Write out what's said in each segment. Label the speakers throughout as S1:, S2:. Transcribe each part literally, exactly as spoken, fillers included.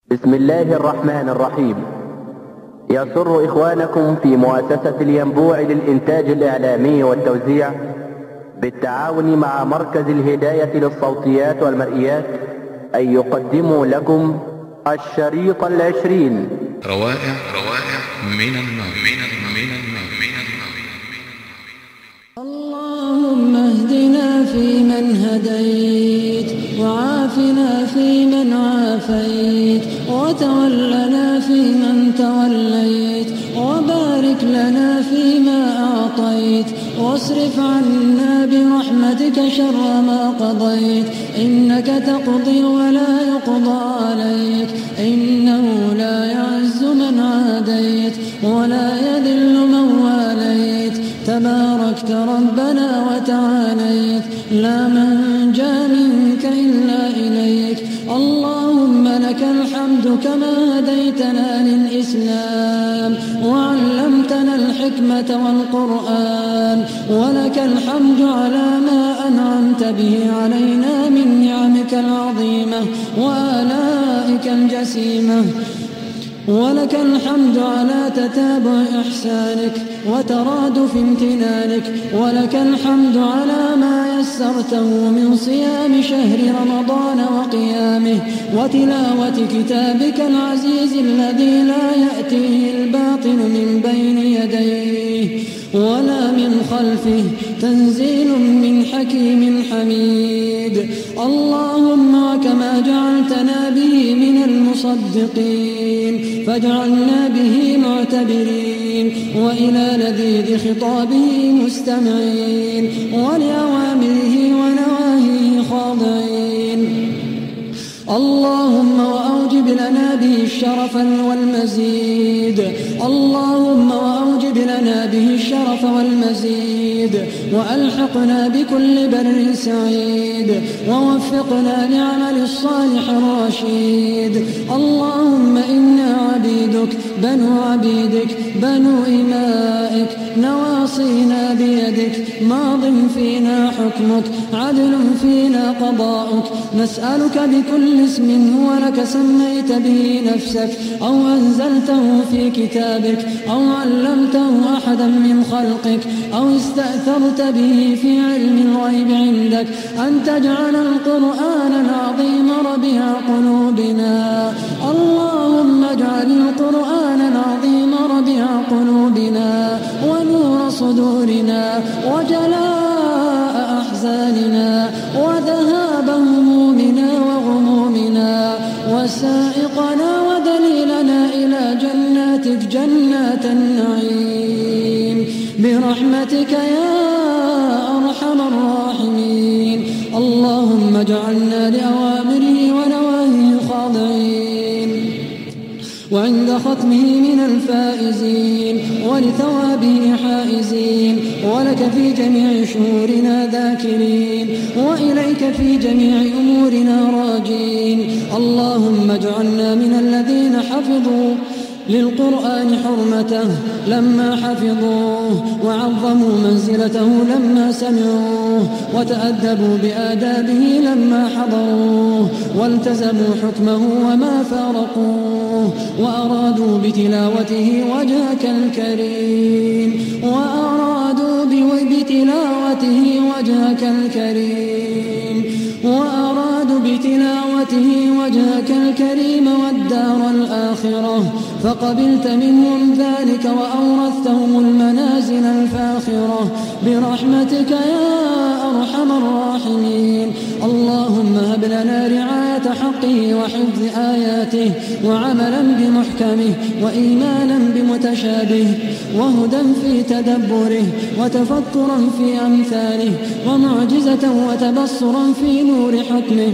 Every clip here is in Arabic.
S1: بسم الله الرحمن الرحيم. يسر إخوانكم في مؤسسة الينبوع للإنتاج الإعلامي والتوزيع بالتعاون مع مركز الهداية للصوتيات والمرئيات أن يقدموا لكم الشريط العشرين
S2: روائع روائع من النار من النار من النار.
S3: اللهم اهدنا فيمن هديت، وعافنا فيمن عافيت، وتولنا فيمن توليت، وبارك لنا فيما أعطيت، واصرف عنا برحمتك شر ما قضيت، إنك تقضي ولا يقضى عليك، إنه لا يعز من عاديت ولا يذل من واليت، تباركت ربنا وتعاليت، لا منجا منك إلا إليك. اللهم لك الحمد كما هديتنا للإسلام وعلمتنا الحكمة والقرآن، ولك الحمد على ما أنعمت به علينا من نعمك العظيمة وآلائك الجسيمة، ولك الحمد على تتابع إحسانك وترادف امتنانك، ولك الحمد على ما يسرته من صيام شهر رمضان وقيامه وتلاوة كتابك العزيز الذي لا يأتيه الباطل من بين يديه ولا من خلفه، تنزيل من حكيم حميد. اللهم وكما جعلتنا به من المصدقين فاجعلنا به معتبرين، وإلى لذيذ خطابه مستمعين، ولأوامره ونواهيه خاضعين. اللهم وأوجب لنا به الشرف والمزيد، اللهم وأوجب لنا به الشرف والمزيد، وألحقنا بكل بر سعيد، ووفقنا لعمل الصالح الرشيد. اللهم إنا عبيدك بنو عبيدك بنو إمائك، نواصينا بيدك، ماض فينا حكمك، عدل فينا قضاؤك، نسألك بكل اسم هو لك سميت به نفسك أو أنزلته في كتابك أو علمته أحدا من خلقك أو استأثرت به في علم الغيب عندك أن تجعل القرآن العظيم ربيع قلوبنا. اللهم اجعل القرآن العظيم ربيع قلوبنا ونور صدورنا وجلاء أحزاننا وذهاب همومنا وغمومنا، وسائقنا ودليلنا إلى جناتك جنات النعيم برحمتك يا أرحم الراحمين. اللهم اجعلنا لأوامره ونواهيه خاضعين، وعند ختمه من الفائزين، ولثوابه حائزين، ولك في جميع شهورنا ذاكرين، وإليك في جميع أمورنا راجين. اللهم اجعلنا من الذين حفظوا للقرآن حرمته لما حفظوه، وعظموا منزلته لما سمعوه، وتأدبوا بآدابه لما حضروه، والتزموا حكمه وما فارقوه، وأرادوا بتلاوته وجهك الكريم وأرادوا بتلاوته وجهك الكريم وأرادوا بتلاوته وجهك الكريم والدار الآخرة، فقبلت منهم ذلك وأورثتهم المنازل الفاخرة برحمتك يا أرحم الراحمين. اللهم هب لنا رعاية حقه وحفظ آياته، وعملا بمحكمه، وإيمانا بمتشابه، وهدى في تدبره، وتفكرا في أمثاله، ومعجزة وتبصرا في نور حكمه.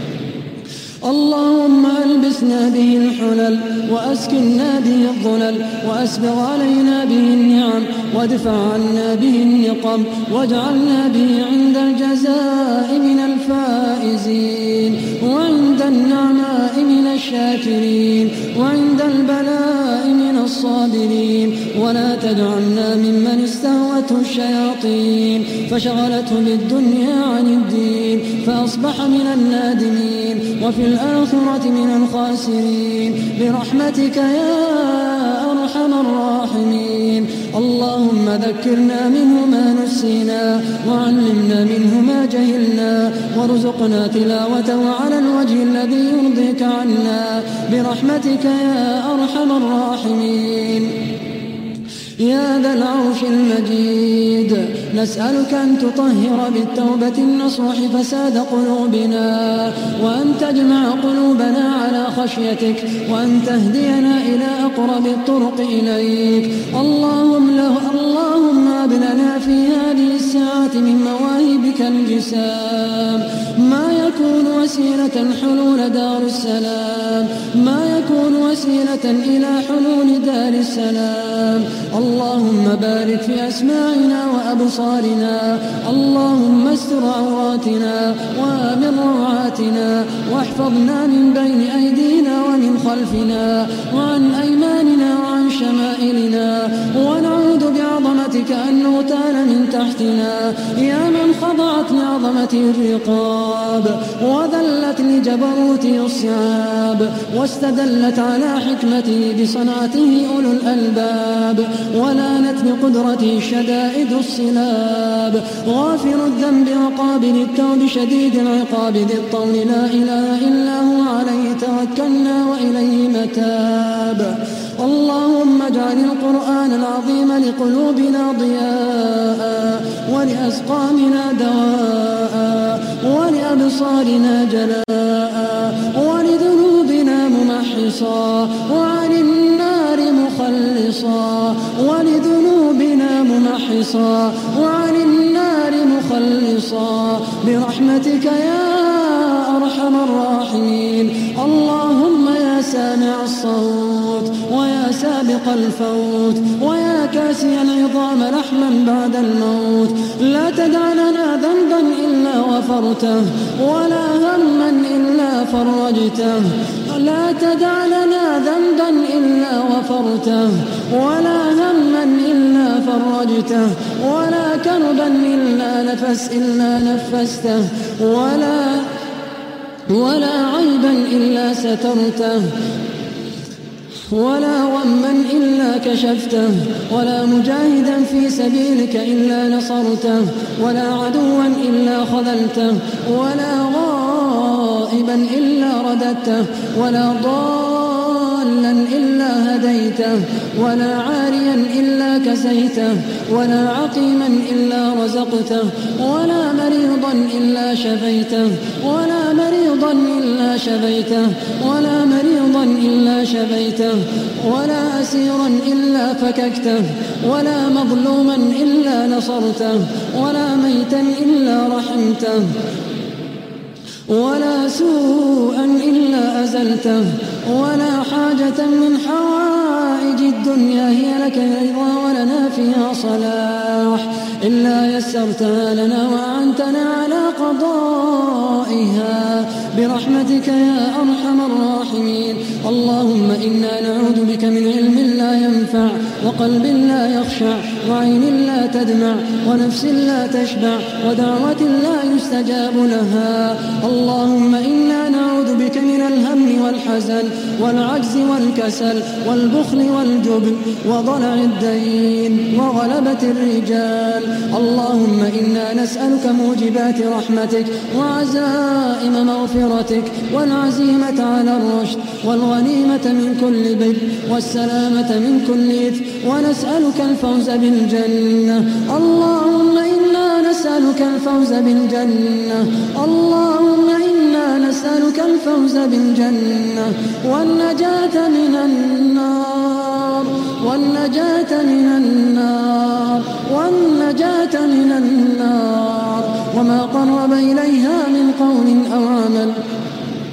S3: اللهم ألبسنا به الحلل، وأسكننا به الظلل، وأسبغ علينا به النعم، وادفع عنا به النقم، واجعلنا به عند الجزاء من الفائزين، وعند النعماء من الشاكرين، وعند البلاء من الصابرين ولا تجعلنا ممن استهوته الشياطين فشغلته بالدنيا عن الدين فأصبح من النادمين وفي الآخرة من الخاسرين برحمتك يا أرحم الراحمين. اللهم ذكرنا منه ما نسينا وعلمنا منه ما جهلنا وارزقنا تلاوته على الوجه الذي يرضيك عنا برحمتك يا أرحم الراحمين. يا ذا العرش المجيد نسألك أن تطهر بالتوبة النصوح فساد قلوبنا وأن تجمع قلوبنا على خشيتك وأن تهدينا إلى أقرب الطرق إليك. اللهم له اللهم هب لنا في هذه الساعة من مواهبك الجسام ما يكون وسيلة حلول دار السلام ما يكون وسيلة إلى حلول دار السلام. اللهم بارك في أسماعنا وأبصارنا اللهم استر عوراتنا وآمن روعاتنا واحفظنا من بين أيدينا ومن خلفنا وعن أيماننا وعن شمائلنا ونعوذ بعظمتك أن نغتال من تحتنا يا من خضعت لعظمته الرقاب وذلت لجبروته الصعاب واستدلت على حكمته بصنعته أولو الألباب ولانت بقدرته شدائد الصلاب غافر الذنب وقابل التوب شديد العقاب ذي الطول لا إله إلا هو عليه توكلنا وإليه متاب. اللهم اجعل القرآن العظيم لقلوبنا ضياء ولأسقامنا دواء ولأبصارنا جلاء ولذنوبنا ممحصا وعن النار مخلصا ولذنوبنا ممحصا وعن النار مخلصا برحمتك يا أرحم الراحمين. اللهم يا سامع الصوت ويا سابق الفوت ويا كاسي العظام لحما بعد الموت لا تدع لنا ذنبا إلا غفرته ولا هما إلا فرجته لا تدع لنا ذنبا إلا غفرته ولا هما إلا فرجته ولا كربا إلا نفس إلا نفسته ولا ولا عيبا إلا سترته ولا غما إلا كشفته ولا مجاهدا في سبيلك إلا نصرته ولا عدوا إلا خذلته ولا غائبا إلا رددته ولا ضالا إلا هديته ولا عاريا إلا كسيته ولا عقيما إلا رزقته ولا مريضا إلا شفيته ولا مريضا إلا شفيته ولا مريضا إلا شفيته ولا أسيرا إلا فككته ولا مظلوما إلا نصرته ولا ميتا إلا رحمته ولا سوءا إلا أزلته ولا حاجة من حوائج الدنيا هي لك رضا ولنا فيها صلاح إلا يسرتها لنا وأعنتنا على قضائها برحمتك يا أرحم الراحمين. اللهم إنا نعوذ بك من علم لا ينفع وقلب لا يخشع وعين لا تدمع ونفس لا تشبع ودعوة لا يستجاب لها. اللهم إنا نعوذ بك من الهم والحزن والعجز والكسل والبخل والجبن وضلع الدين وغلبة الرجال. اللهم إنا نسألك موجبات رحمتك وعزائم مغفرتك والعزيمة على الرشد والغنيمة من كل بر والسلامة من كل إثم ونسألك الفوز بالجنة. اللهم إنا نسألك الفوز بالجنة. اللهم إنا نسألك الفوز بالجنة والنجاة من النار والنجاة من النار والنجاة من النار وما قرب إليها من قول أو عمل.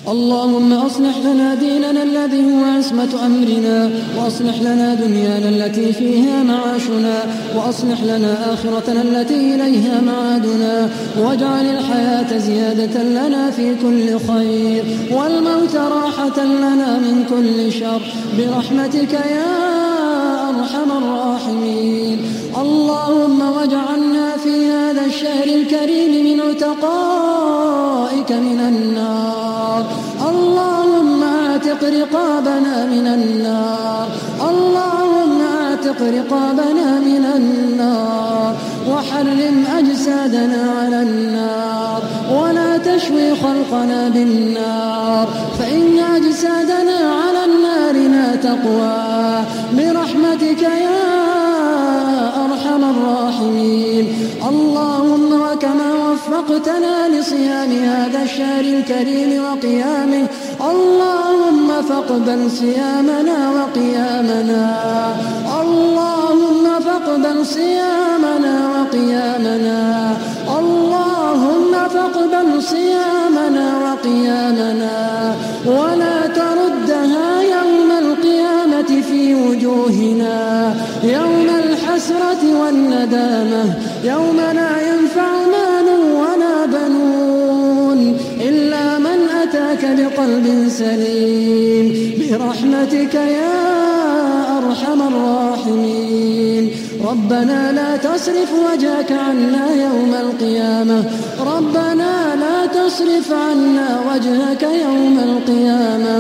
S3: اللهم أصلح لنا ديننا الذي هو عصمة أمرنا، وأصلح لنا دنيانا التي فيها معاشنا، وأصلح لنا آخرتنا التي إليها معادنا، واجعل الحياة زيادة لنا في كل خير، والموت راحة لنا من كل شر، برحمتك يا أرحم الراحمين. اللهم واجعلنا في هذا الشهر الكريم من عتقائك من النار. اللهم اعتق رقابنا من النار، اللهم اعتق رقابنا من النار، وحرم أجسادنا على النار، ولا تشوي خلقنا بالنار، فإن أجسادنا على النار لا تقوى، برحمتك يا أرحم الراحمين. اللهم وكما وفقتنا لصيام هذا الشهر الكريم وقيامه، اللهم فاقبل صيامنا وقيامنا، اللهم فاقبل صيامنا وقيامنا، اللهم فاقبل صيامنا وقيامنا، ولا تردها يوم القيامة في وجوهنا، يوم الحسرة والندامة، يوم لا ينفع مال ولا بنون إلا من أتاك بقلب سليم، برحمتك يا أرحم الراحمين. ربنا لا تصرف وجهك عنا يوم القيامة، ربنا لا تصرف عنا وجهك يوم القيامة،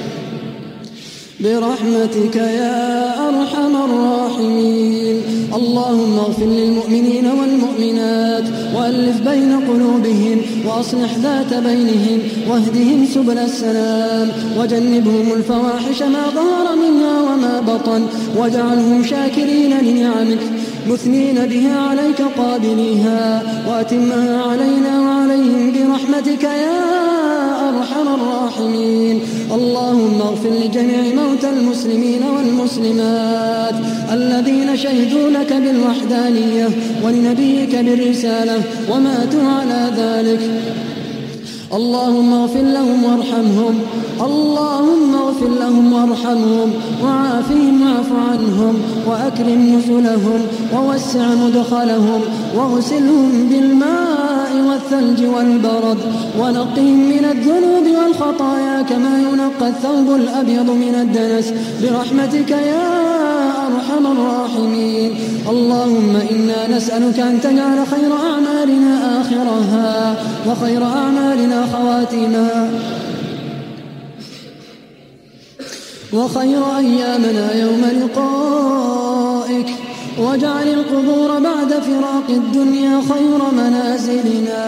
S3: برحمتك يا أرحم الراحمين. اللهم اغفر للمؤمنين والمؤمنات، وألف بين قلوبهم، وأصلح ذات بينهم، واهدهم سبل السلام، وجنبهم الفواحش ما ظهر منها وما بطن، واجعلهم شاكرين لنعمك مثنين بها عليك قابليها، وأتمها علينا وعليهم برحمتك يا أرحم الراحمين. اللهم اغفر لجميع موتى المسلمين والمسلمات الذين شهدوا لك بالوحدانية ولنبيك بالرسالة وماتوا على ذلك. اللهم اغفر لهم وارحمهم، اللهم اغفر لهم وارحمهم، وعافهم واعف عنهم، وأكرم نزلهم، ووسع مدخلهم، واغسلهم بالماء والثلج والبرد، ونقهم من الذنوب والخطايا كما ينقى الثوب الأبيض من الدنس، برحمتك يا أرحم الراحمين. اللهم إنا نسألك أن تجعل خير أعمالنا آخرها، وخير أعمالنا خواتمها، وخير أيامنا يوم لقائك، واجعل القبور بعد فراق الدنيا خير منازلنا.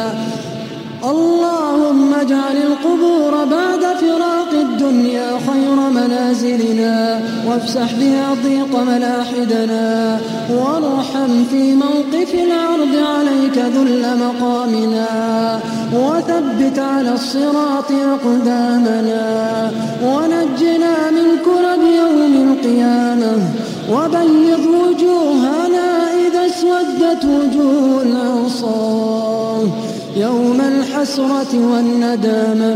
S3: اللهم اجعل القبور بعد فراق الدنيا خير منازلنا، وافسح بها ضيق ملاحدنا، وارحم في موقف العرض عليك ذل مقامنا، وثبت على الصراط أقدامنا، ونجنا من كرب يوم القيامة، وبيض وجوهنا إذا اسودت وجوه العصاة يوم الحسرة والندامة.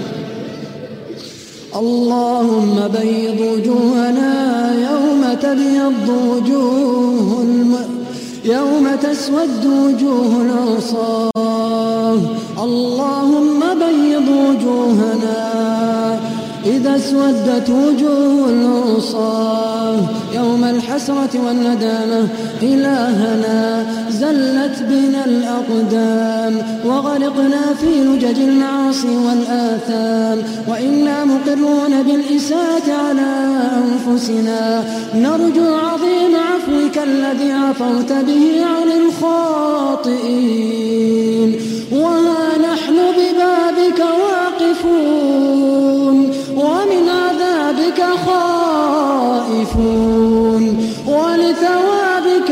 S3: اللهم بيض وجوهنا يوم تبيض وجوه الم... يوم تسود وجوه العصاة. اللهم بيض وجوهنا إذا اسودت وجوه العصاة يوم الحسرة والندامة. إلهنا زلت بنا الأقدام، وغرقنا في لجج المعاصي والآثام، وإنا مقرون بالإساءة على أنفسنا، نرجو عظيم عفوك الذي عفوت به عن الخاطئين، وها نحن ببابك واقفون، ومن عذابك خائفون، ولثوابك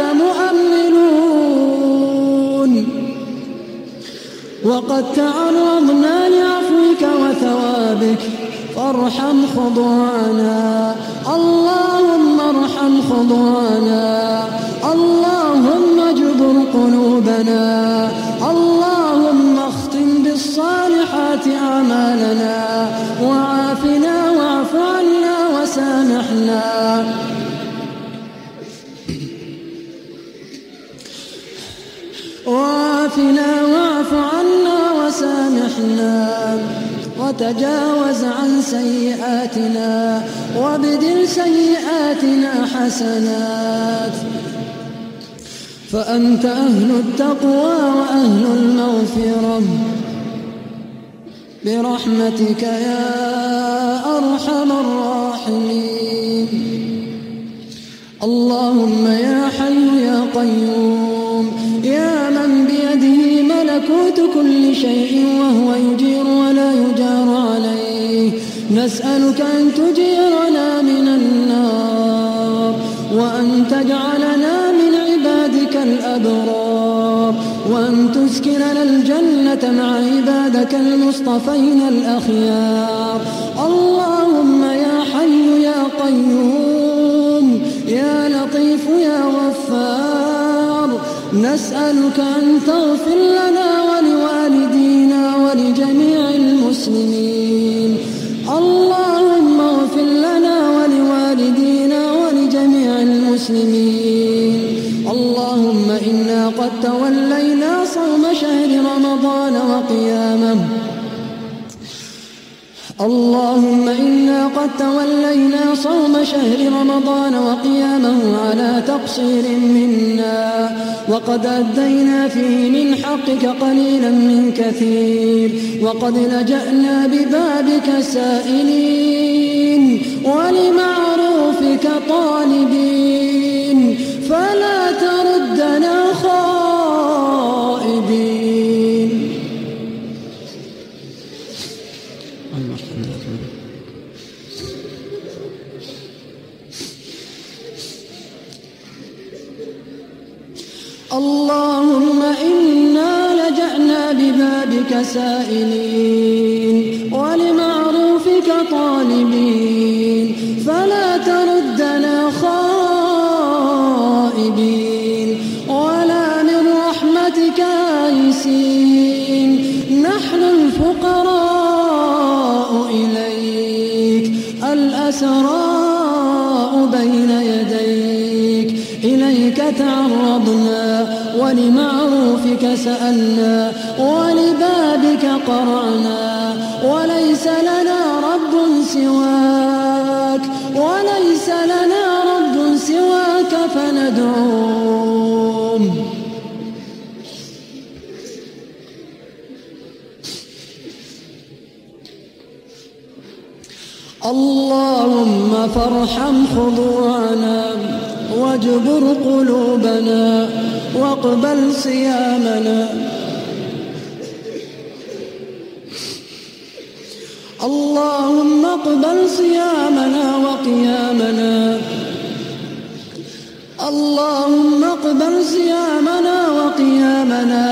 S3: مؤملون، وقد تعرضنا لعفوك وثوابك، فارحم خضوعنا. اللهم ارحم خضوعنا، اللهم اجبر قلوبنا، اللهم اختم بالصالحات أعمالنا، وتجاوز عن سيئاتنا وابدل سيئاتنا حسنات، فأنت أهل التقوى وأهل المغفرة برحمتك يا أرحم الراحمين. اللهم يا حي يا قيوم يا من بيده ملكوت كل شيء وهو يجير ولا يجار عليه، نسألك أن تجيرنا من النار وأن تجعلنا من عبادك الأبرار وأن تسكننا الجنة مع عبادك المصطفين الأخيار. اللهم يا حي يا قيوم يا لطيف يا غفار، نسألك أن تغفر لنا ولوالدينا ولجميع المسلمين. اللهم اغفر لنا ولوالدينا ولجميع المسلمين. اللهم إنا قد تولينا صوم شهر رمضان وقيامه اللهم إنا قد تولينا صوم شهر رمضان وقيامه على تقصير منا، وقد أدينا فيه من حقك قليلا من كثير، وقد لجأنا ببابك سائلين ولمعروفك طالبين، فلا تردنا خائبين. اللهم إنا لجأنا ببابك سائلين ولمعروفك طالبين، فلا تردنا خائبين ولا من رحمتك آيسين. نحن الفقراء إليك الأسراء بين يديك، إليك تعرضنا ولمعروفك سألنا ولبابك قرعنا، وليس لنا رب سواك وليس لنا رب سواك فندعوه. اللهم فارحم خضوعنا واجبر قلوبنا واقبل صيامنا. اللهم اقبل صيامنا وقيامنا. اللهم اقبل صيامنا وقيامنا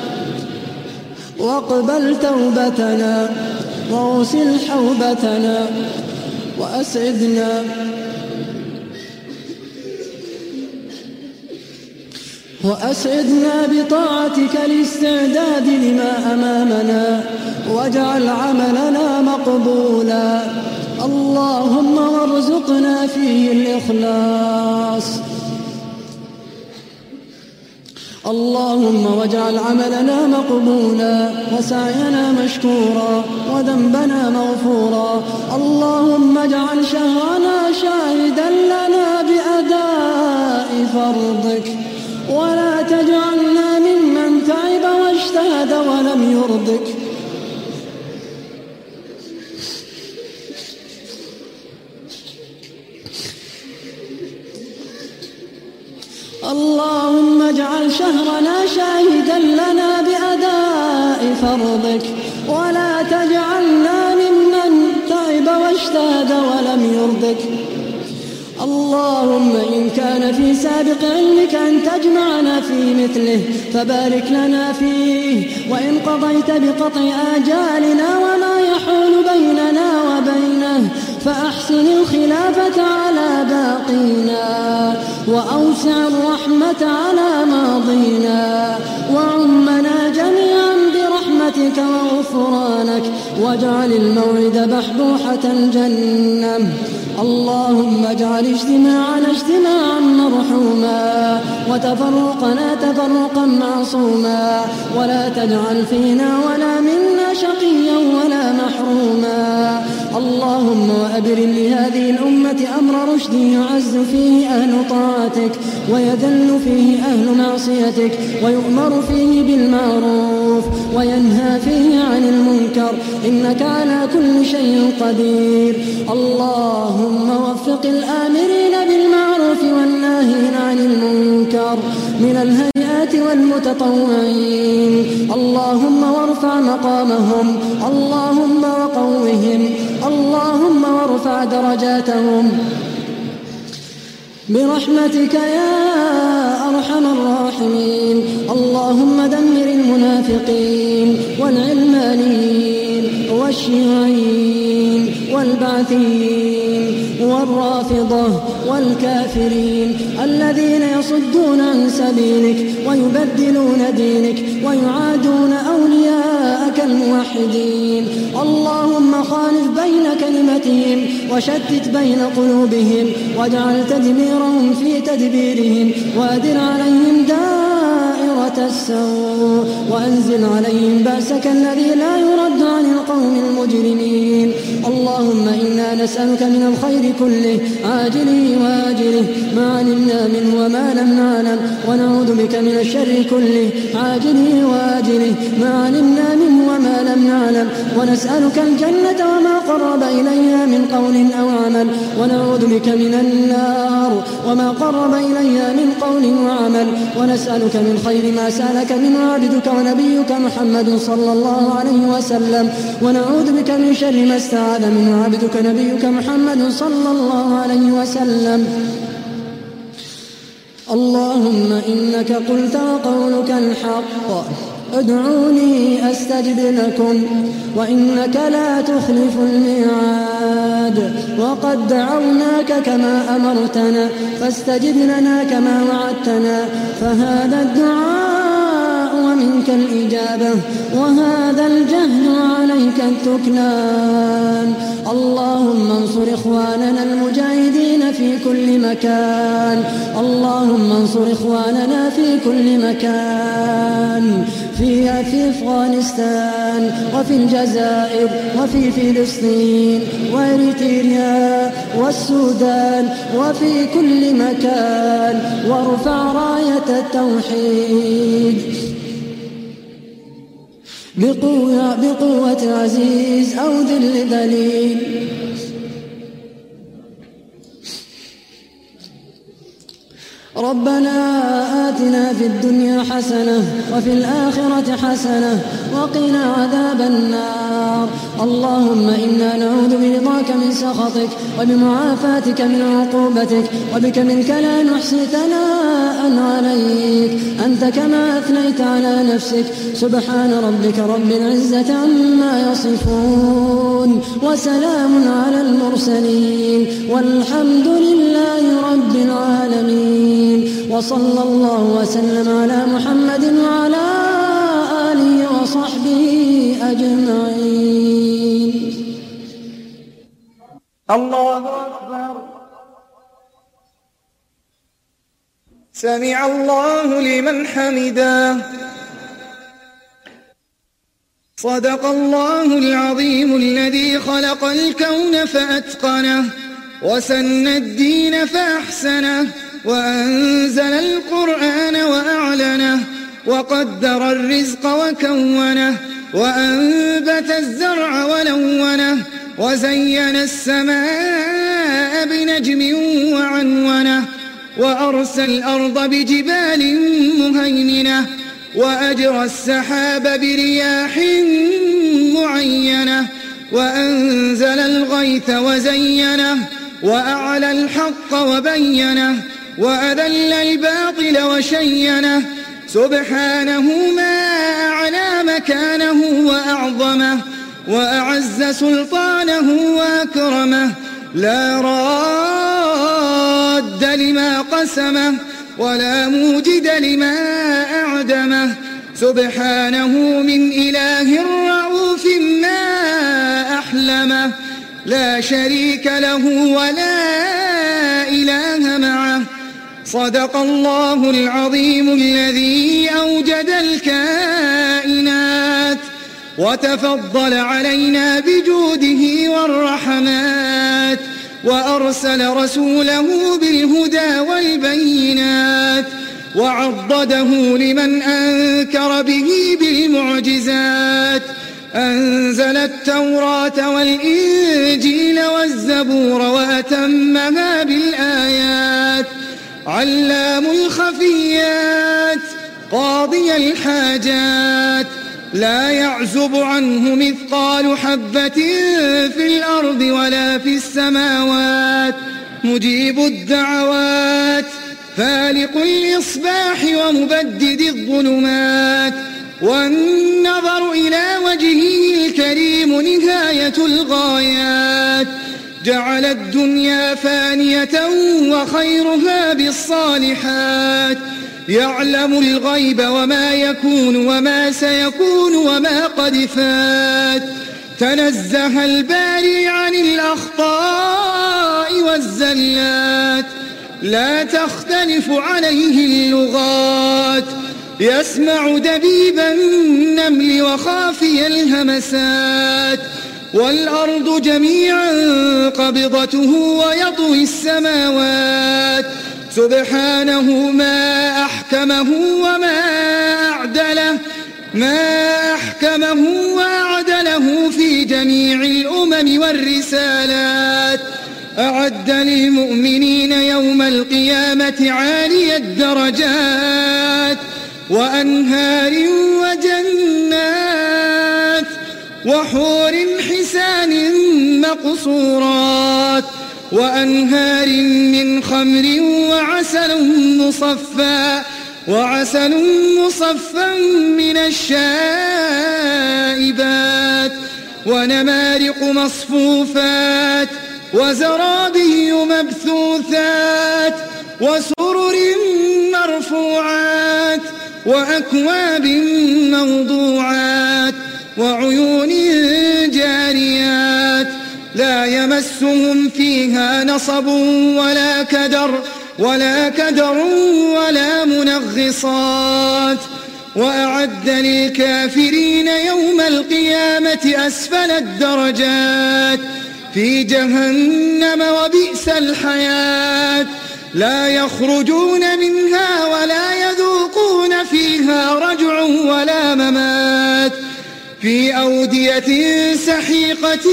S3: واقبل توبتنا وغسل حوبتنا وأسعدنا وأسعدنا بطاعتك الاستعداد لما أمامنا، واجعل عملنا مقبولا. اللهم وارزقنا فيه الإخلاص. اللهم واجعل عملنا مقبولا وسعينا مشكورا وذنبنا مغفورا. اللهم اجعل شهرنا شاهدا لنا بأداء فرضك، ولا تجعلنا ممن تعب واجتهد ولم يرضك. اللهم اجعل شهرنا شاهدا لنا بأداء فرضك، ولا تجعلنا ممن تعب واجتهد ولم يرضك. اللهم إن كان في سابق علمك أن تجمعنا في مثله فبارك لنا فيه، وإن قضيت بقطع آجالنا وما يحول بيننا وبينه فأحسن الخلافة على باقينا، وأوسع الرحمة على ماضينا، وعمنا جميعا برحمتك وغفرانك، واجعل الموعد بحبوحة الجنة. اللهم اجعل اجتماعنا اجتماعا مرحوما وتفرقنا تفرقا معصوما، ولا تجعل فينا ولا منا لا شقيا ولا محروما. اللهم وأبرم لهذه الأمة أمر رشد يعز فيه أهل طاعتك ويذل فيه أهل معصيتك، ويؤمر فيه بالمعروف وينهى فيه عن المنكر، إنك على كل شيء قدير. اللهم وفق الآمرين بالمعروف والناهين عن المنكر من الهيئات والمتطوعين، اللهم وارفع مقامهم، اللهم وقوهم، اللهم وارفع درجاتهم برحمتك يا أرحم الراحمين. اللهم دمر المنافقين والعلمانيين والشيوعيين والبعثيين والرافضة والكافرين الذين يصدون عن سبيلك ويبدلون دينك ويعادون أولياءك الموحدين. اللهم خالف بين كلمتهم وشتت بين قلوبهم، واجعل تدميرهم في تدبيرهم، وأدر عليهم دائرة السوء، وأنزل عليهم بأسك الذي لا يرد عن القوم المجرمين. اللهم إنا نسألك من الخير كله عاجله وآجله ما علمنا منه وما لم نعلم، ونعوذ بك من الشر كله عاجله وآجله ما علمنا منه وما لم نعلم، ونسألك الجنة وما قرب إليها من قول أو عمل، ونعوذ بك من النار وما قرب إليها من قول وعمل، ونسألك من خير ما سألك منه عبدك ونبيك محمد صلى الله عليه وسلم، ونعوذ بك من شر ما استعاذ منه عبدك نبيك محمد صلى الله عليه وسلم. اللهم إنك قلت وقولك الحق، ادعوني أستجب لكم، وإنك لا تخلف الميعاد، وقد دعوناك كما أمرتنا فاستجب لنا كما وعدتنا، فهذا الدعاء ومنك الإجابة، وهذا الجهد وعليك التكلان. اللهم انصر إخواننا المجاهدين في كل مكان، اللهم انصر إخواننا في كل مكان، في في أفغانستان وفي الجزائر وفي فلسطين وإريتريا والسودان وفي كل مكان، وارفع راية التوحيد بقوة, بقوة عزيز أو ذل ذليل. ربنا آتنا في الدنيا حسنة وفي الآخرة حسنة وقنا عذاب النار. اللهم إنا نعوذ برضاك من سخطك وبمعافاتك من عقوبتك، وبك منك لا نحصي ثناء عليك أنت كما أثنيت على نفسك. سبحان ربك رب العزة عما يصفون، وسلام على المرسلين، والحمد لله رب العالمين. وصلى الله وسلم على محمد وعلى آله وصحبه أجمعين.
S4: الله أكبر. سمع الله لمن حمده. صدق الله العظيم الذي خلق الكون فأتقنه، وسن الدين فأحسنه، وأنزل القرآن وأعلنه، وقدر الرزق وكونه، وأنبت الزرع ولونه، وزين السماء بنجم وعنونه، وأرسل الأرض بجبال مهيمنة، وأجرى السحاب برياح معينة، وأنزل الغيث وزينه، وأعلى الحق وبينه، وأذل الباطل وشينه. سبحانه ما أعلى مكانه وأعظمه، وأعز سلطانه وأكرمه. لا راد لما قسمه، ولا موجد لما أعدمه. سبحانه من إله رؤوف ما أحلمه، لا شريك له ولا إله معه. صدق الله العظيم الذي أوجد الكائنات، وتفضل علينا بجوده والرحمات، وأرسل رسوله بالهدى والبينات، وعضده لمن أنكر به بالمعجزات. أنزل التوراة والإنجيل والزبور وأتمها بالآيات. علام الخفيات قاضي الحاجات، لا يعزب عنه مثقال حبة في الأرض ولا في السماوات. مجيب الدعوات فالق الإصباح ومبدد الظلمات. والنظر إلى وجهه الكريم نهاية الغايات. جعل الدنيا فانية وخيرها بالصالحات. يعلم الغيب وما يكون وما سيكون وما قد فات. تنزه الباري عن الأخطاء والزلات، لا تختلف عليه اللغات. يسمع دبيب النمل وخافي الهمسات. والأرض جميعا قبضته ويطوي السماوات. سبحانه ما أحكمه وما أعدله، ما أحكمه وأعدله في جميع الأمم والرسالات. أعد للمؤمنين يوم القيامة عالي الدرجات، وأنهار وجنات وحور حسان مقصورات، وأنهار من خمر وعسل مصفى وعسل مصفى من الشائبات، ونمارق مصفوفات وزرابي مبثوثات، وسرر مرفوعات، وأكواب موضوعات، وعيون جاريات، لا يمسهم فيها نصب ولا كدر ولا كدر ولا منغصات. وأعد للكافرين يوم القيامة أسفل الدرجات في جهنم، وبئس الحياة. لا يخرجون منها ولا يذوقون فيها رجع ولا ممات. في أودية سحيقة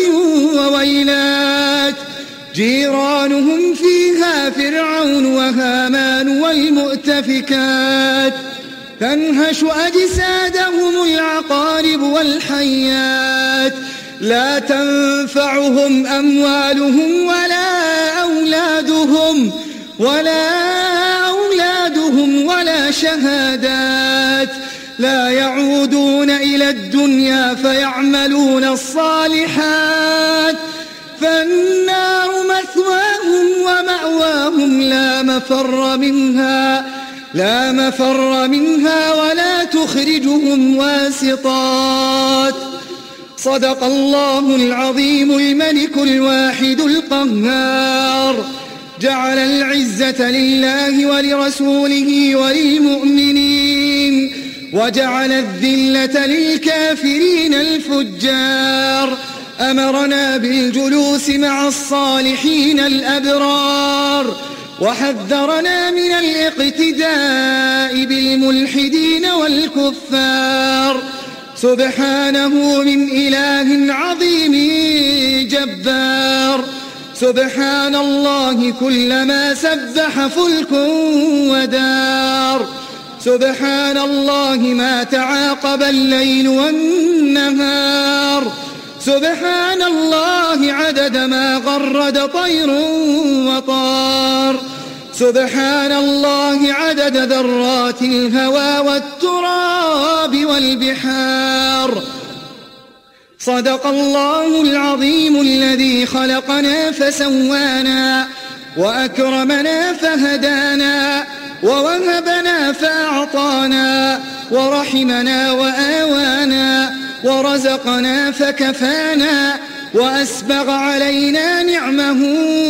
S4: وويلات، جيرانهم فيها فرعون وهامان والمؤتفكات. تنهش أجسادهم العقارب والحيات، لا تنفعهم أموالهم ولا أولادهم ولا أولادهم ولا شهادات. لا يعودون إلى الدنيا فيعملون الصالحات، فالنار مثواهم ومأواهم، لا مفر منها لا مفر منها ولا تخرجهم واسطات. صدق الله العظيم الملك الواحد القهار. جعل العزة لله ولرسوله وللمؤمنين، وجعل الذلة للكافرين الفجار. أمرنا بالجلوس مع الصالحين الأبرار، وحذرنا من الاقتداء بالملحدين والكفار. سبحانه من إله عظيم جبار. سبحان الله كلما سبح فلك ودار. سبحان الله ما تعاقب الليل والنهار. سبحان الله عدد ما غرد طير وطار. سبحان الله عدد ذرات الهوى والتراب والبحار. صدق الله العظيم الذي خلقنا فسوانا، وأكرمنا فهدانا، ووهبنا فأعطانا، ورحمنا وآوانا، ورزقنا فكفانا، وأسبغ علينا نعمه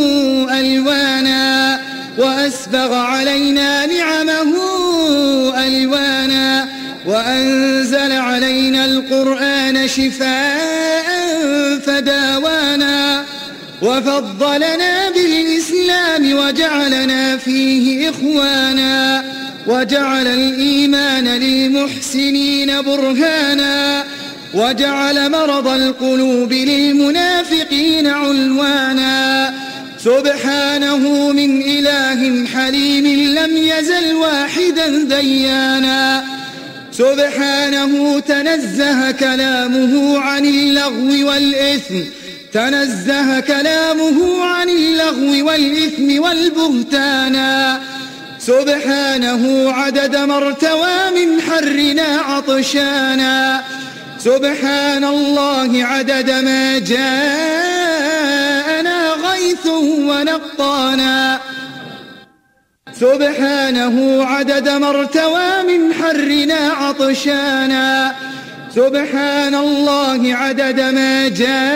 S4: ألوانا وأسبغ علينا نعمه ألوانا وأنزل علينا القرآن شفاء فداوانا وفضلنا بالإسلام وجعلنا فيه إخوانا وجعل الإيمان للمحسنين برهانا وجعل مرض القلوب للمنافقين عنوانا. سبحانه من إله حليم لم يزل واحدا ديانا. سبحانه تنزه كلامه عن اللغو والإثم تنزه كلامه عن اللغو والإثم والبهتانا. سبحانه عدد ما ارتوى من حرنا عطشانا. سبحان الله عدد ما جاءنا غيث ونقطانا. سبحانه عدد ما ارتوى من حرنا عطشانا. سبحان الله عدد ما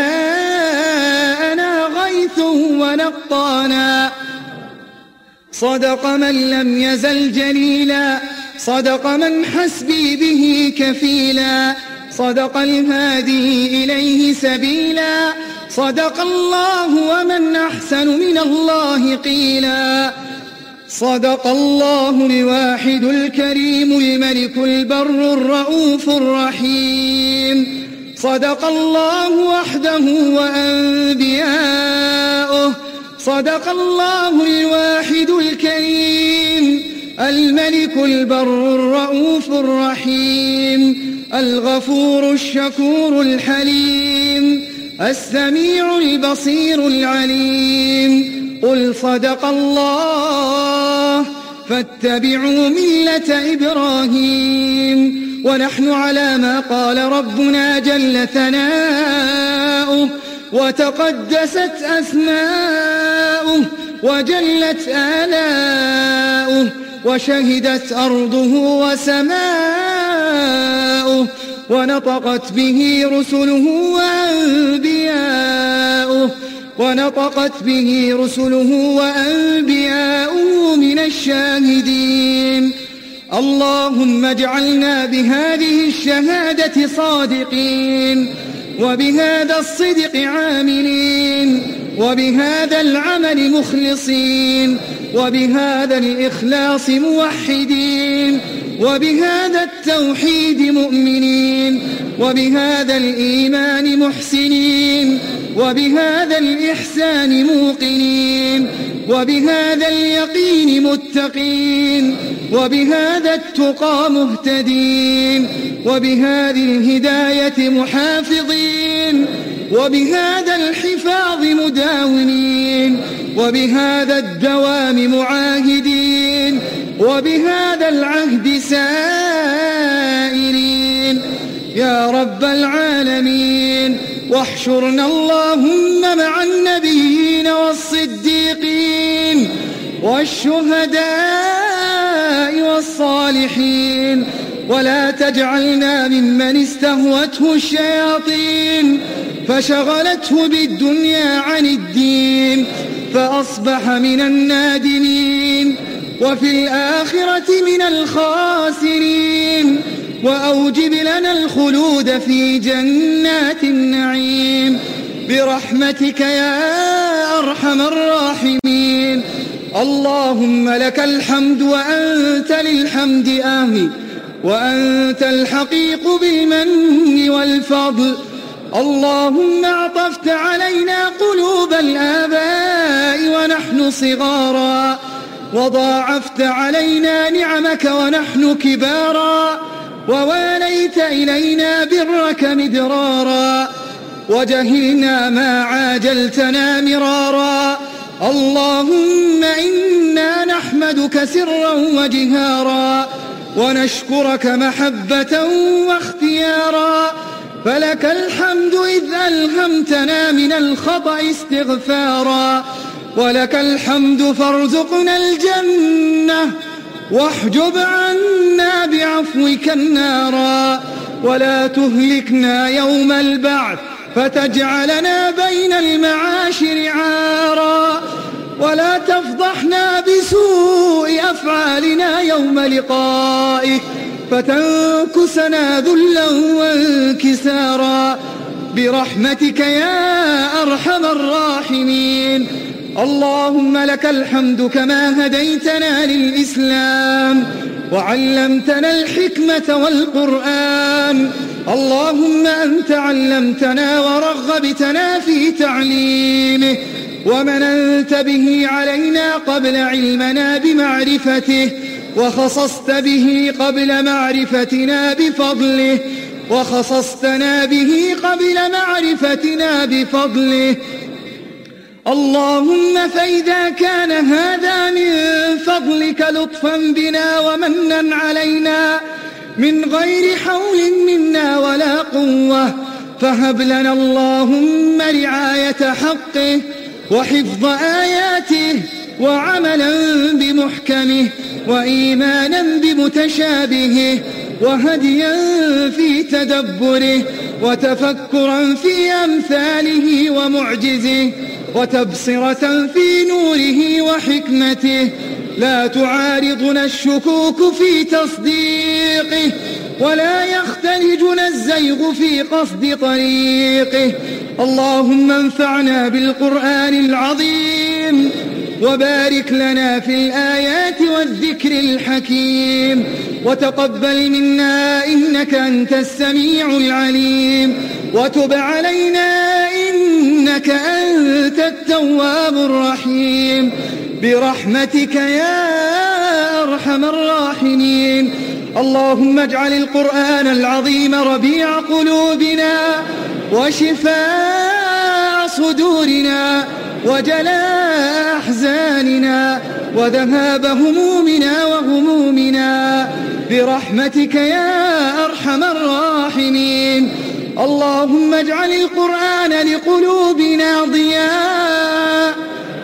S4: جاءنا غيث ونقطانا. صدق من لم يزل جليلا صدق من حسبي به كفيلا صدق الهادي إليه سبيلا صدق الله ومن أحسن من الله قيلا. صدق الله الواحد الكريم الملك البر الرؤوف الرحيم. صدق الله وحده وأنبياؤه. صدق الله الواحد الكريم الملك البر الرؤوف الرحيم الغفور الشكور الحليم السميع البصير العليم. قل صدق الله فاتبعوا ملة إبراهيم. ونحن على ما قال ربنا جل ثناؤه وتقدست أسماؤه وجلت آلاؤه وشهدت أرضه وسماؤه ونطقت به رسله وأنبياؤه ونطقت به رسله وأنبياؤه من الشاهدين. اللهم اجعلنا بهذه الشهادة صادقين وبهذا الصدق عاملين وبهذا العمل مخلصين وبهذا الإخلاص موحدين وبهذا التوحيد مؤمنين وبهذا الإيمان محسنين وبهذا الإحسان موقنين وبهذا اليقين متقين وبهذا التقى مهتدين وبهذه الهداية محافظين وبهذا الحفاظ مداومين وبهذا الدوام معاهدين وبهذا العهد سائرين. يا رب العالمين واحشرنا اللهم مع النبيين والصديقين والشهداء والصالحين ولا تجعلنا ممن استهوته الشياطين فشغلته بالدنيا عن الدين فأصبح من النادمين وفي الآخرة من الخاسرين. وأوجب لنا الخلود في جنات النعيم برحمتك يا أرحم الراحمين. اللهم لك الحمد وأنت للحمد أهل وأنت الحقيق بالمن والفضل. اللهم أعطفت علينا قلوب الآباء ونحن صغارا وضاعفت علينا نعمك ونحن كبارا وواليت إلينا برك مدرارا وجهلنا ما عاجلتنا مرارا. اللهم إنا نحمدك سرا وجهارا ونشكرك محبة واختيارا. فلك الحمد إذ ألهمتنا من الخطأ استغفارا ولك الحمد فارزقنا الجنة واحجب عنا بعفوك النارا ولا تهلكنا يوم البعث فتجعلنا بين المعاشر عارا ولا تفضحنا بسوء أفعالنا يوم لقائك فتنكسنا ذلا وانكسارا برحمتك يا أرحم الراحمين. اللهم لك الحمد كما هديتنا للإسلام وعلمتنا الحكمة والقرآن. اللهم أنت علمتنا ورغبتنا في تعليمه ومننت به علينا قبل علمنا بمعرفته وخصصت به قبل معرفتنا بفضله وخصصتنا به قبل معرفتنا بفضله. اللهم فإذا كان هذا من فضلك لطفا بنا ومنا علينا من غير حول منا ولا قوة فهب لنا اللهم رعاية حقه وحفظ آياته وعملا بمحكمه وإيمانا بمتشابهه وهديا في تدبره وتفكرا في أمثاله ومعجزه وتبصرة في نوره وحكمته لا تعارضنا الشكوك في تصديقه ولا يختلجنا الزيغ في قصد طريقه. اللهم انفعنا بالقرآن العظيم وبارك لنا في الآيات والذكر الحكيم وتقبل منا إنك أنت السميع العليم وتب علينا إنك أنت التواب الرحيم برحمتك يا أرحم الراحمين. اللهم اجعل القرآن العظيم ربيع قلوبنا وشفاء صدورنا وجلاء أحزاننا وذهاب همومنا وغمومنا برحمتك يا أرحم الراحمين. اللهم اجعل القرآن لقلوبنا ضياء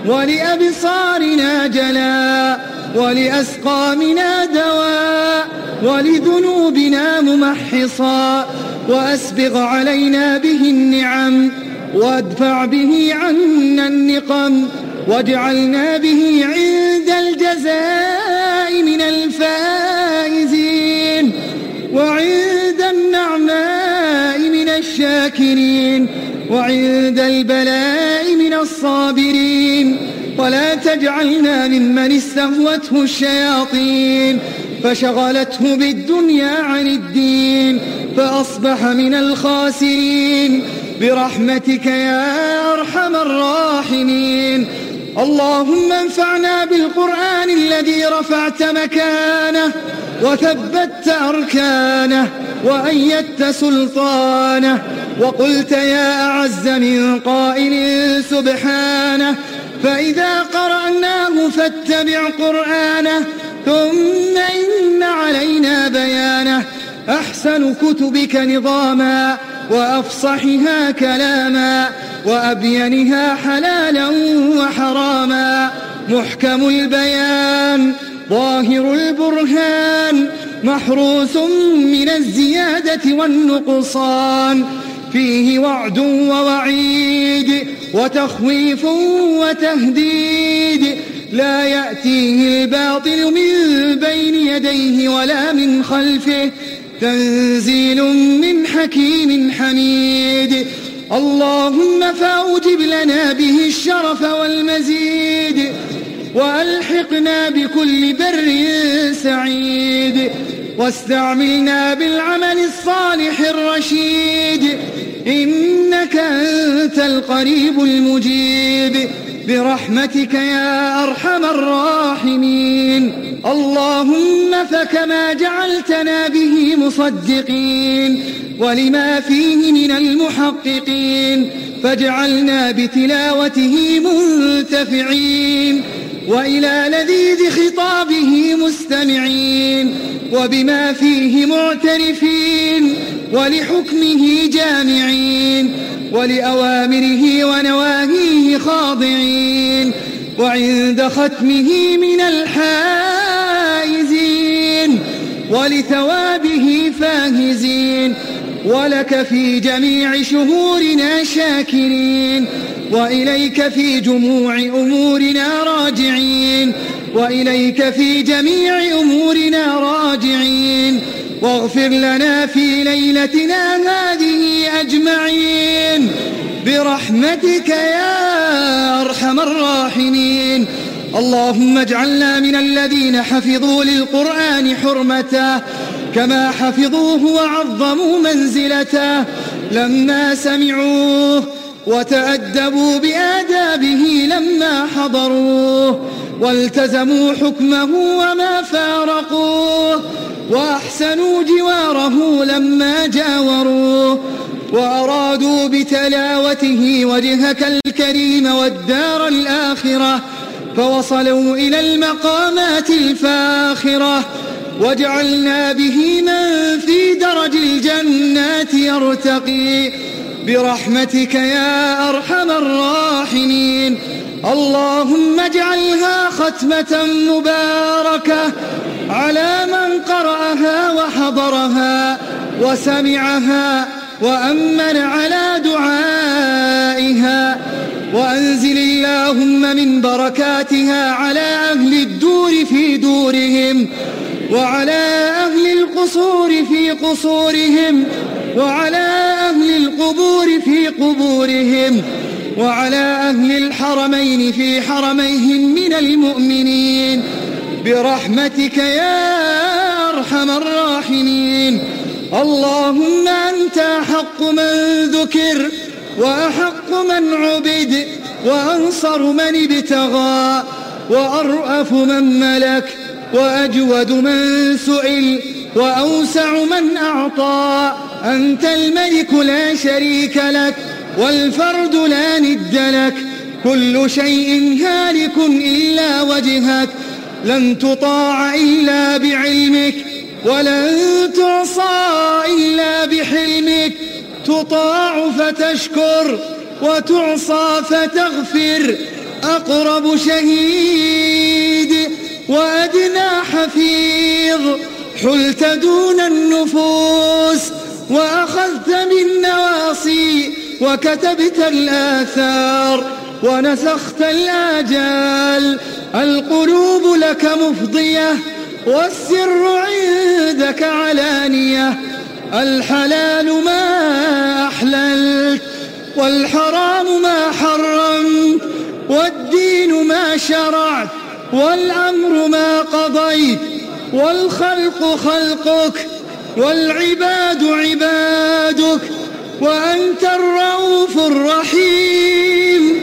S4: ولأبصارنا جلاء ولأسقامنا دواء ولذنوبنا ممحصا وأسبغ علينا به النعم وادفع به عنا النقم واجعلنا به عند الجزاء من الفائزين وعند النعماء من الشاكرين وعند البلاء من الصابرين. ولا تجعلنا ممن استهوته الشياطين فشغلته بالدنيا عن الدين فأصبح من الخاسرين برحمتك يا أرحم الراحمين. اللهم انفعنا بالقرآن الذي رفعت مكانه وثبت أركانه وأيدت سلطانه وقلت يا أعز من قائل سبحانه فإذا قرأناه فاتبع قرآنه ثم إن علينا بيانه. أحسن كتبك نظاما وأفصحها كلاما وأبينها حلالا وحراما محكم البيان ظاهر البرهان محروس من الزيادة والنقصان فيه وعد ووعيد وتخويف وتهديد لا يأتيه الباطل من بين يديه ولا من خلفه تنزيل من حكيم حميد. اللهم فأوجب لنا به الشرف والمزيد وألحقنا بكل بر سعيد واستعملنا بالعمل الصالح الرشيد إنك أنت القريب المجيب برحمتك يا أرحم الراحمين. اللهم فكما جعلتنا به مصدقين ولما فيه من المحققين فاجعلنا بتلاوته منتفعين وإلى لذيذ خطابه مستمعين وبما فيه معترفين ولحكمه جامعين ولأوامره ونواهيه خاضعين وعند ختمه من الحائزين ولثوابه فاهزين ولك في جميع شهورنا شاكرين وإليك في جموع أمورنا راجعين وإليك في جميع أمورنا راجعين، واغفر لنا في ليلتنا هذه أجمعين برحمتك يا أرحم الراحمين. اللهم اجعلنا من الذين حفظوا للقرآن حرمته كما حفظوه وعظموا منزلته لما سمعوه، وتأدبوا بآدابه لما حضروه، والتزموا حكمه وما فارقوه، وأحسنوا جواره لما جاوروه، وأرادوا بتلاوته وجهك الكريم والدار الآخرة فوصلوا إلى المقامات الفاخرة، واجعلنا به من في درج الجنات يرتقي برحمتك يا أرحم الراحمين. اللهم اجعلها ختمة مباركة على من قرأها وحضرها وسمعها وأمن على دعائها، وأنزل اللهم من بركاتها على أهل الدور في دورهم، وعلى أهل القصور في قصورهم، وعلى أهل القبور في قبورهم، وعلى أهل الحرمين في حرميهم من المؤمنين برحمتك يا أرحم الراحمين. اللهم أنت أحق من ذكر، وأحق من عبد، وأنصر من ابتغى، وأرأف من ملك، وأجود من سئل، وأوسع من أعطى. أنت الملك لا شريك لك، والفرد لا ند لك، كل شيء هالك إلا وجهك، لن تطاع إلا بعلمك، ولن تعصى إلا بحلمك، تطاع فتشكر، وتعصى فتغفر، أقرب شهيد وأدنى حفيظ، حلت دون النفوس وأخذت بالنواصي، وكتبت الآثار ونسخت الآجال. القلوب لك مفضية، والسر عندك علانية، الحلال ما أحللت، والحرام ما حرمت، والدين ما شرعت، والأمر ما قضيت، والخلق خلقك، والعباد عبادك، وأنت الرؤوف الرحيم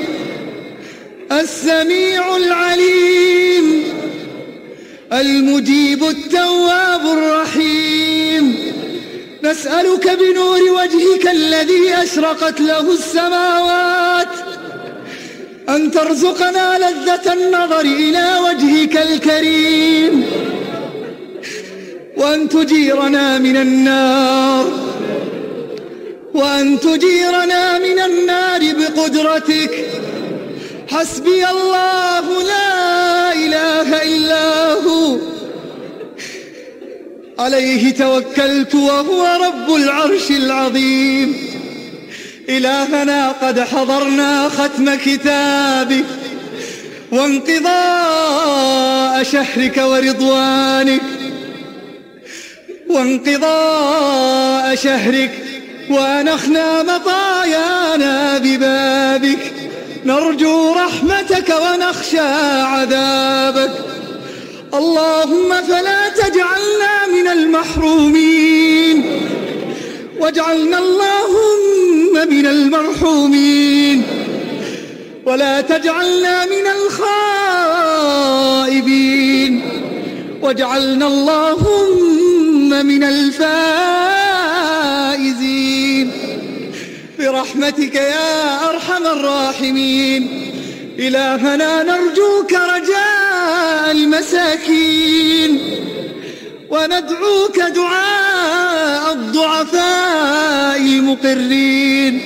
S4: السميع العليم المجيب التواب الرحيم. نسألك بنور وجهك الذي أشرقت له السماوات أن ترزقنا لذة النظر إلى وجهك الكريم، وأن تجيرنا من النار، وأن تجيرنا من النار بقدرتك. حسبي الله لا إله إلا هو، عليه توكلت وهو رب العرش العظيم. إلهنا قد حضرنا ختم كتابك وانقضاء شهرك ورضوانك، وانقضاء شهرك، وأنخنا مطايانا ببابك، نرجو رحمتك ونخشى عذابك. اللهم فلا تجعلنا من المحرومين، واجعلنا اللهم من المرحومين، ولا تجعلنا من الخائبين، واجعلنا اللهم من الفائزين برحمتك يا أرحم الراحمين. إلهنا نرجوك رجاء المساكين، وندعوك دعاء الضعفاء المقرين،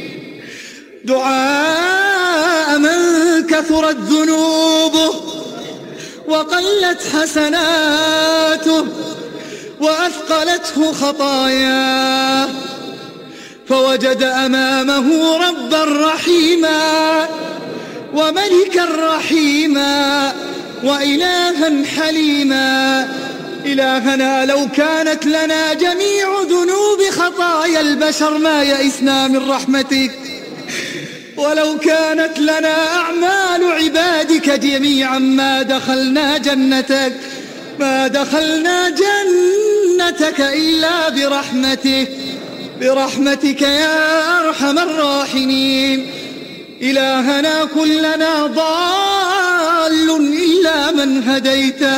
S4: دعاء من كثرت ذنوبه وقلت حسناته وأثقلته خطاياه، فوجد أمامه ربا رحيما وملكا رحيما وإلها حليما. إلهنا لو كانت لنا جميع ذنوب خطايا البشر ما يئسنا من رحمتك، ولو كانت لنا أعمال عبادك جميعا ما دخلنا جنتك ما دخلنا جنتك إلا برحمتك برحمتك يا أرحم الراحمين. إلهنا كلنا ضال إلا من هديته،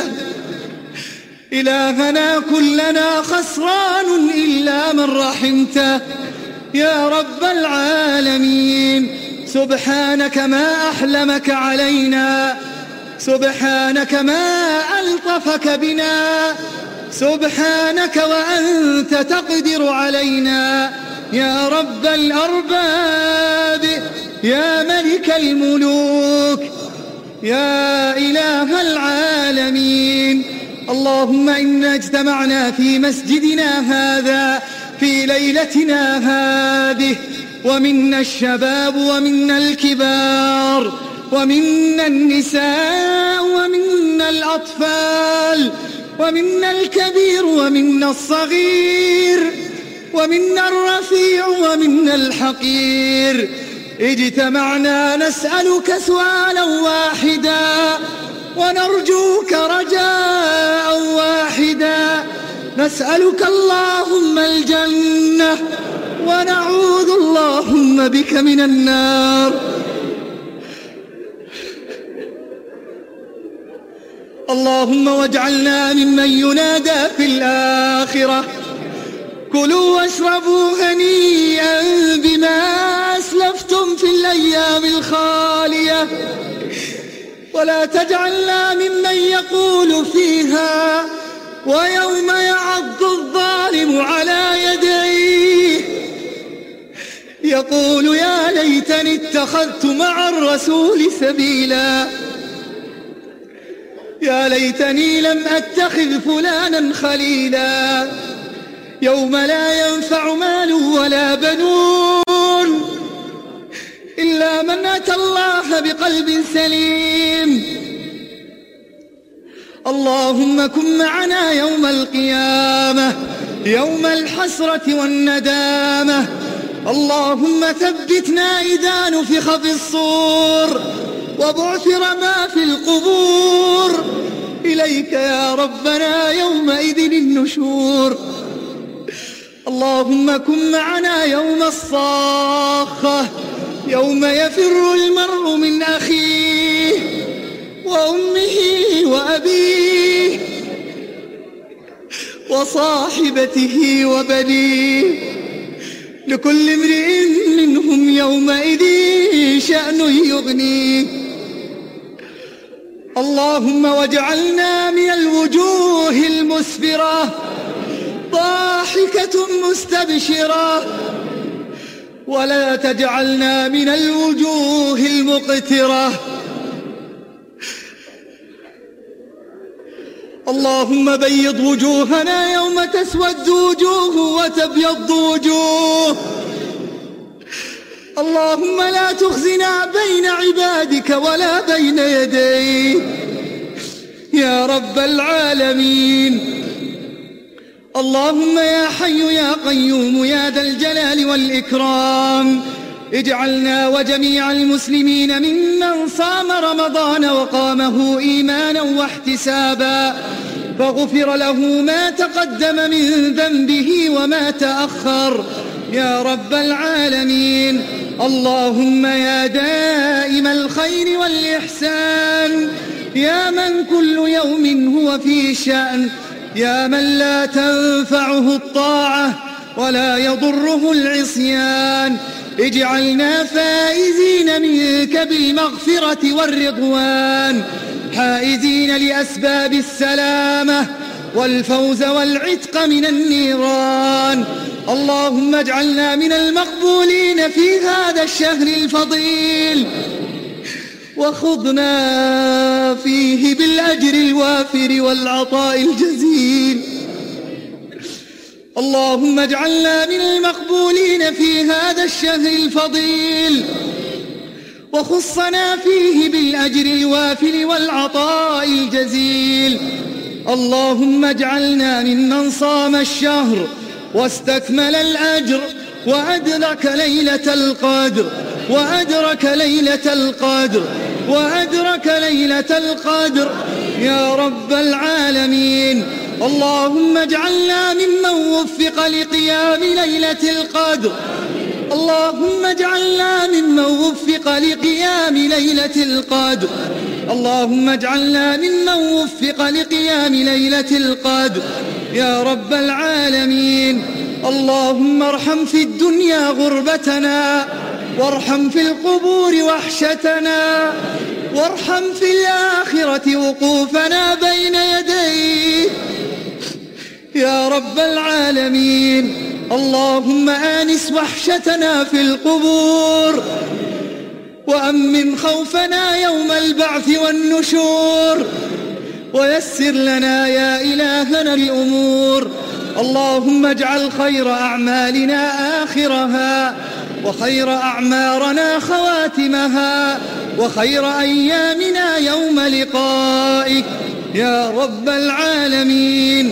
S4: إلهنا كلنا خسران إلا من رحمته يا رب العالمين. سبحانك ما أحلمك علينا، سبحانك ما ألطفك بنا، سبحانك وأنت تقدر علينا يا رب الأرباب، يا ملك الملوك، يا إله العالمين. اللهم إنا اجتمعنا في مسجدنا هذا في ليلتنا هذه، ومنا الشباب ومنا الكبار ومنا النساء ومنا الأطفال ومنا الكبير ومنا الصغير ومنا الرفيع ومنا الحقير. اجتمعنا نسألك سؤالا واحدا ونرجوك رجاء واحدا، نسألك اللهم الجنة ونعوذ اللهم بك من النار. اللهم واجعلنا ممن ينادى في الآخرة كلوا واشربوا هنيئا بما أسلفتم في الأيام الخالية، ولا تجعلنا ممن يقول فيها ويوم يعض الظالم على يديه يقول يا ليتني اتخذت مع الرسول سبيلا، يا ليتني لم أتخذ فلانا خليلا. يوم لا ينفع مال ولا بنون إلا من أتى الله بقلب سليم. اللهم كن معنا يوم القيامة يوم الحسرة والندامة. اللهم ثبتنا إذا نفخ في الصور وبعثر ما في القبور، إليك يا ربنا يومئذ النشور. اللهم كن معنا يوم الصاخة يوم يفر المرء من أخيه وأمه وأبيه وصاحبته وبنيه، لكل امرئ منهم يومئذ شأن يغنيه. اللهم واجعلنا من الوجوه المسفرة ضاحكة مستبشرة، ولا تجعلنا من الوجوه المقترة. اللهم بيض وجوهنا يوم تسود وجوه وتبيض وجوه. اللهم لا تخزنا بين عبادك ولا بين يديك يا رب العالمين. اللهم يا حي يا قيوم يا ذا الجلال والإكرام، اجعلنا وجميع المسلمين ممن صام رمضان وقامه إيمانا واحتسابا، فغفر له ما تقدم من ذنبه وما تأخر يا رب العالمين. اللهم يا دائم الخير والإحسان، يا من كل يوم هو في شأن، يا من لا تنفعه الطاعة ولا يضره العصيان، اجعلنا فائزين منك بالمغفرة والرضوان، حائزين لأسباب السلامة والفوز والعتق من النيران. اللهم اجعلنا من المقبولين في هذا الشهر الفضيل، وخذنا فيه بالأجر الوافر والعطاء الجزيل. اللهم اجعلنا من المقبولين في هذا الشهر الفضيل، وخصنا فيه بالأجر الوافل والعطاء الجزيل. اللهم اجعلنا ممن صام الشهر واستكمل الأجر وأدرك ليلة القدر وأدرك ليلة القدر وأدرك ليلة القدر يا رب العالمين. اللهم اجعلنا ممن وفق لقيام ليلة القدر اللهم اجعلنا ممن وفق لقيام ليلة القدر اللهم اجعلنا ممن وفق لقيام ليلة القدر يا رب العالمين. اللهم ارحم في الدنيا غربتنا وارحم في القبور وحشتنا وارحم في الآخرة وقوفنا بين يديك يا رب العالمين. اللهم آنس وحشتنا في القبور وأمن خوفنا يوم البعث والنشور ويسر لنا يا إلهنا الأمور. اللهم اجعل خير أعمالنا آخرها وخير أعمارنا خواتمها وخير أيامنا يوم لقائك يا رب العالمين.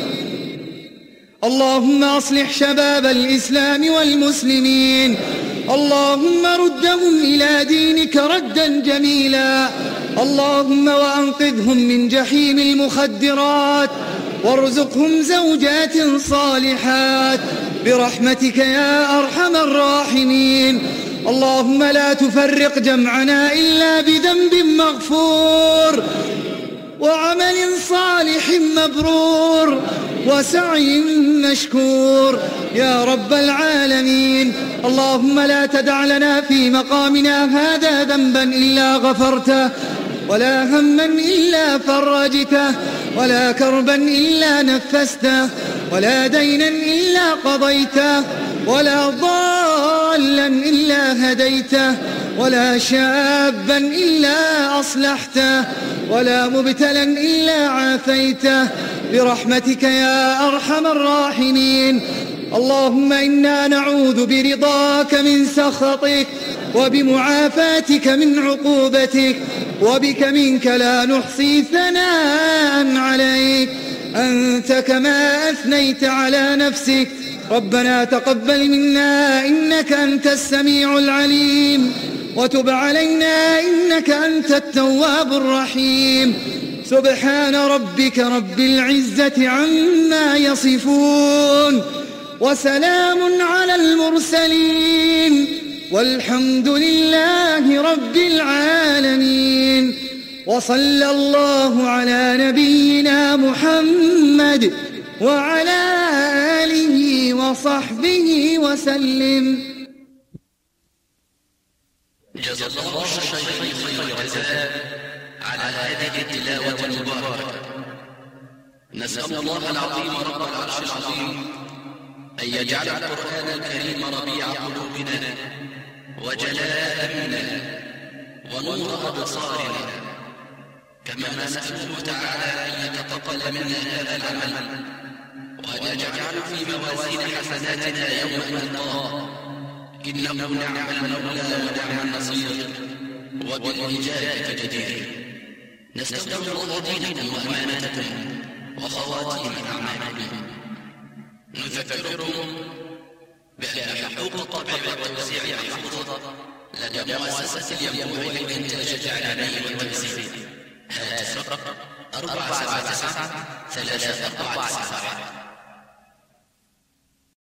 S4: اللهم أصلح شباب الإسلام والمسلمين اللهم ردهم إلى دينك ردا جميلا. اللهم وأنقذهم من جحيم المخدرات وارزقهم زوجات صالحات برحمتك يا أرحم الراحمين. اللهم لا تفرق جمعنا إلا بذنب مغفور وعمل صالح مبرور وسعي مشكور يا رب العالمين. اللهم لا تدع لنا في مقامنا هذا ذنبا إلا غفرته ولا هما إلا فرجته ولا كربا إلا نفسته ولا دينا إلا قضيته ولا ضالا إلا هديته ولا شابا إلا أصلحته ولا مبتلا إلا عافيته برحمتك يا أرحم الراحمين. اللهم إنا نعوذ برضاك من سخطك وبمعافاتك من عقوبتك وبك منك لا نحصي ثناء عليك أنت كما أثنيت على نفسك. ربنا تقبل منا إنك أنت السميع العليم وتب علينا إنك أنت التواب الرحيم. سبحان ربك رب العزة عما يصفون وسلام على المرسلين والحمد لله رب العالمين. وصلى الله على نبينا محمد وعلى آله وصحبه وسلم.
S5: جزا الله الشيخ خير الجزاء على هذه التلاوة المباركة. نسأل الله العظيم رب العرش العظيم أن يجعل القرآن الكريم ربيع قلوبنا وجلاء أمننا ونور أبصارنا، كما نسأله تعالى أن يتقبل منا هذا العمل وأن يجعل في موازين حسناتنا يوم نلقاه، إنه نعم المولى ونعم النصير وبالإجابة جدير. نستودع الله دينكم وأمانتكم وخواتيم أعمالكم. نذكركم بأن حقوق الطبع والتوزيع محفوظة لدى مؤسسة الينبوع للإنتاج الإعلامي والتوزيع. هاتف أربعة سبعة تسعة ثلاثة أربعة تسعة.